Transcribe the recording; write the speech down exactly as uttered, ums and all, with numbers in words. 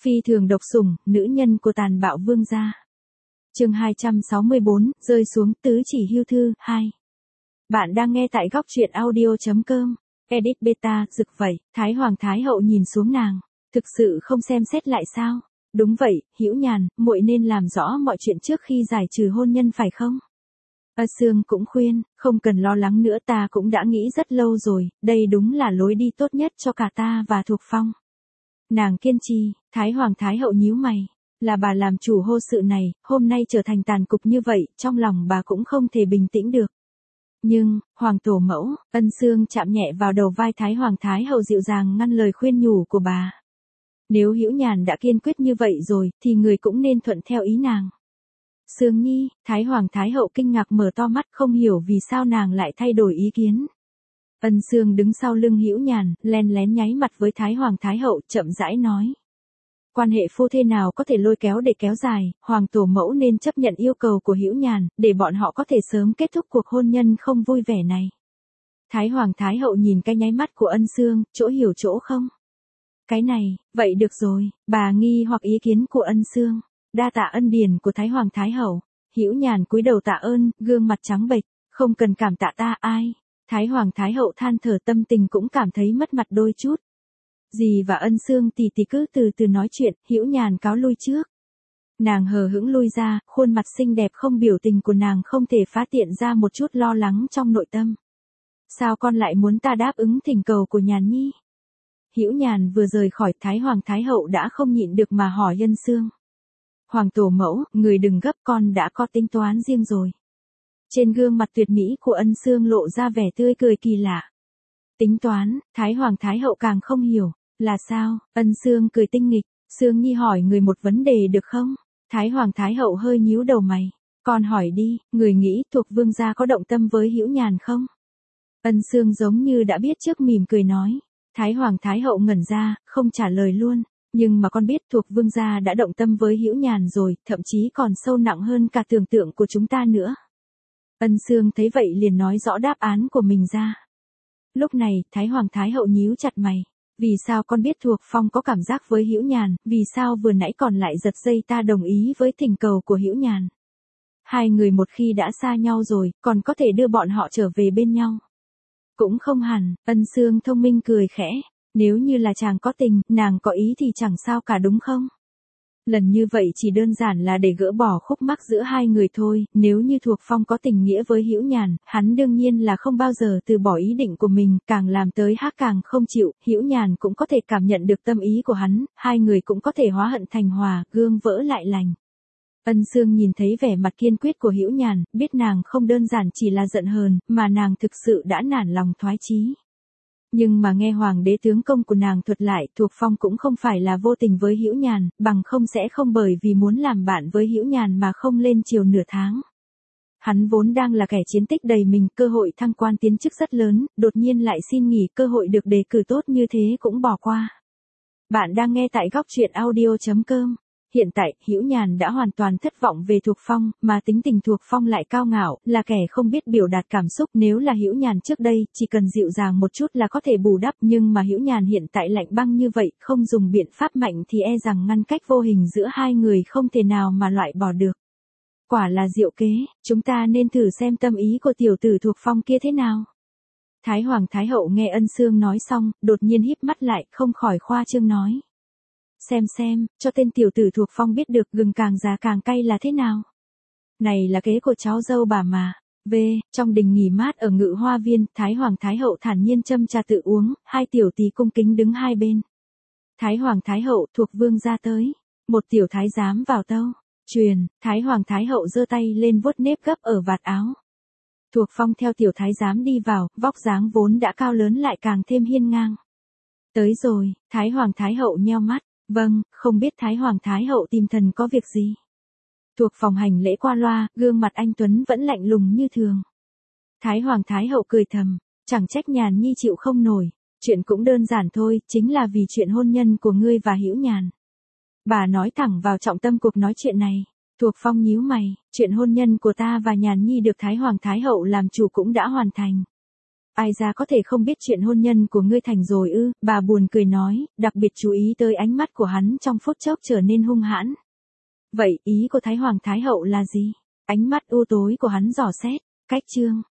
Phi thường độc sủng, nữ nhân của tàn bạo vương gia. Chương hai trăm sáu mươi bốn, rơi xuống tứ chỉ hưu thư, hai. Bạn đang nghe tại góc truyện audio chấm com. Edit beta, rực vậy, Thái Hoàng Thái Hậu nhìn xuống nàng. Thực sự không xem xét lại sao? Đúng vậy, Hữu Nhàn, muội nên làm rõ mọi chuyện trước khi giải trừ hôn nhân phải không? Ân Sương cũng khuyên, không cần lo lắng nữa, ta cũng đã nghĩ rất lâu rồi, đây đúng là lối đi tốt nhất cho cả ta và Thục Phong. Nàng kiên trì, Thái Hoàng Thái Hậu nhíu mày, là bà làm chủ hôn sự này, hôm nay trở thành tàn cục như vậy, trong lòng bà cũng không thể bình tĩnh được. Nhưng, Hoàng tổ mẫu, Ân Sương chạm nhẹ vào đầu vai Thái Hoàng Thái Hậu dịu dàng ngăn lời khuyên nhủ của bà. Nếu Hữu Nhàn đã kiên quyết như vậy rồi, thì người cũng nên thuận theo ý nàng. Sương Nhi, Thái Hoàng Thái Hậu kinh ngạc mở to mắt, không hiểu vì sao nàng lại thay đổi ý kiến. Ân Sương đứng sau lưng Hữu Nhàn, len lén nháy mặt với Thái Hoàng Thái Hậu, chậm rãi nói. Quan hệ phu thê nào có thể lôi kéo để kéo dài, Hoàng tổ mẫu nên chấp nhận yêu cầu của Hữu Nhàn, để bọn họ có thể sớm kết thúc cuộc hôn nhân không vui vẻ này. Thái Hoàng Thái Hậu nhìn cái nháy mắt của Ân Sương, chỗ hiểu chỗ không? Cái này, vậy được rồi, bà nghi hoặc ý kiến của Ân Sương. Đa tạ ân điển của Thái Hoàng Thái Hậu. Hữu Nhàn cúi đầu tạ ơn, gương mặt trắng bệch, không cần cảm tạ ta, ai? Thái Hoàng Thái Hậu than thở, tâm tình cũng cảm thấy mất mặt đôi chút. Dì và Ân Sương tỷ tỷ cứ từ từ nói chuyện, Hữu Nhàn cáo lui trước. Nàng hờ hững lui ra, khuôn mặt xinh đẹp không biểu tình của nàng không thể phá tiện ra một chút lo lắng trong nội tâm. Sao con lại muốn ta đáp ứng thỉnh cầu của Nhàn Nhi? Hữu Nhàn vừa rời khỏi, Thái Hoàng Thái Hậu đã không nhịn được mà hỏi Ân Sương. Hoàng tổ mẫu, người đừng gấp, con đã có tính toán riêng rồi. Trên gương mặt tuyệt mỹ của Ân Sương lộ ra vẻ tươi cười kỳ lạ. Tính toán, Thái Hoàng Thái Hậu càng không hiểu, là sao? Ân Sương cười tinh nghịch, Sương Nhi hỏi người một vấn đề được không? Thái Hoàng Thái Hậu hơi nhíu đầu mày, con hỏi đi, người nghĩ Thuộc vương gia có động tâm với Hữu Nhàn không? Ân Sương giống như đã biết trước mỉm cười nói. Thái Hoàng Thái Hậu ngẩn ra, không trả lời luôn. Nhưng mà con biết Thuộc vương gia đã động tâm với Hữu Nhàn rồi, thậm chí còn sâu nặng hơn cả tưởng tượng của chúng ta nữa. Ân Sương thấy vậy liền nói rõ đáp án của mình ra. Lúc này, Thái Hoàng Thái Hậu nhíu chặt mày. Vì sao con biết Thuộc Phong có cảm giác với Hữu Nhàn, vì sao vừa nãy còn lại giật dây ta đồng ý với thỉnh cầu của Hữu Nhàn? Hai người một khi đã xa nhau rồi, còn có thể đưa bọn họ trở về bên nhau. Cũng không hẳn, Ân Sương thông minh cười khẽ. Nếu như là chàng có tình, nàng có ý thì chẳng sao cả đúng không? Lần như vậy chỉ đơn giản là để gỡ bỏ khúc mắc giữa hai người thôi, nếu như Thuộc Phong có tình nghĩa với Hữu Nhàn, hắn đương nhiên là không bao giờ từ bỏ ý định của mình, càng làm tới hát càng không chịu, Hữu Nhàn cũng có thể cảm nhận được tâm ý của hắn, hai người cũng có thể hóa hận thành hòa, gương vỡ lại lành. Ân Sương nhìn thấy vẻ mặt kiên quyết của Hữu Nhàn, biết nàng không đơn giản chỉ là giận hờn, mà nàng thực sự đã nản lòng thoái chí. Nhưng mà nghe Hoàng đế tướng công của nàng thuật lại, Thuộc Phong cũng không phải là vô tình với Hữu Nhàn, bằng không sẽ không bởi vì muốn làm bạn với Hữu Nhàn mà không lên triều nửa tháng. Hắn vốn đang là kẻ chiến tích đầy mình, cơ hội thăng quan tiến chức rất lớn, đột nhiên lại xin nghỉ, cơ hội được đề cử tốt như thế cũng bỏ qua. Bạn đang nghe tại góc truyện audio chấm com. Hiện tại, Hữu Nhàn đã hoàn toàn thất vọng về Thuộc Phong, mà tính tình Thuộc Phong lại cao ngạo, là kẻ không biết biểu đạt cảm xúc. Nếu là Hữu Nhàn trước đây, chỉ cần dịu dàng một chút là có thể bù đắp, nhưng mà Hữu Nhàn hiện tại lạnh băng như vậy, không dùng biện pháp mạnh thì e rằng ngăn cách vô hình giữa hai người không thể nào mà loại bỏ được. Quả là diệu kế, chúng ta nên thử xem tâm ý của tiểu tử Thuộc Phong kia thế nào. Thái Hoàng Thái Hậu nghe Ân Sương nói xong, đột nhiên híp mắt lại, không khỏi khoa trương nói. Xem xem, cho tên tiểu tử Thuộc Phong biết được gừng càng già càng cay là thế nào. Này là kế của cháu dâu bà mà. V, trong đình nghỉ mát ở Ngự Hoa Viên, Thái Hoàng Thái Hậu thản nhiên châm trà tự uống, hai tiểu tí cung kính đứng hai bên. Thái Hoàng Thái Hậu, Thuộc vương ra tới. Một tiểu thái giám vào tâu. Truyền, Thái Hoàng Thái Hậu giơ tay lên vuốt nếp gấp ở vạt áo. Thuộc Phong theo tiểu thái giám đi vào, vóc dáng vốn đã cao lớn lại càng thêm hiên ngang. Tới rồi, Thái Hoàng Thái Hậu nheo mắt. Vâng, không biết Thái Hoàng Thái Hậu tìm thần có việc gì? Thuộc phòng hành lễ qua loa, gương mặt anh Tuấn vẫn lạnh lùng như thường. Thái Hoàng Thái Hậu cười thầm, chẳng trách Nhàn Nhi chịu không nổi, chuyện cũng đơn giản thôi, chính là vì chuyện hôn nhân của ngươi và Hữu Nhàn. Bà nói thẳng vào trọng tâm cuộc nói chuyện này. Thuộc Phong nhíu mày, chuyện hôn nhân của ta và Nhàn Nhi được Thái Hoàng Thái Hậu làm chủ cũng đã hoàn thành. Ai ra có thể không biết chuyện hôn nhân của ngươi thành rồi ư, bà buồn cười nói, đặc biệt chú ý tới ánh mắt của hắn trong phút chốc trở nên hung hãn. Vậy ý của Thái Hoàng Thái Hậu là gì? Ánh mắt u tối của hắn dò xét, cách chương.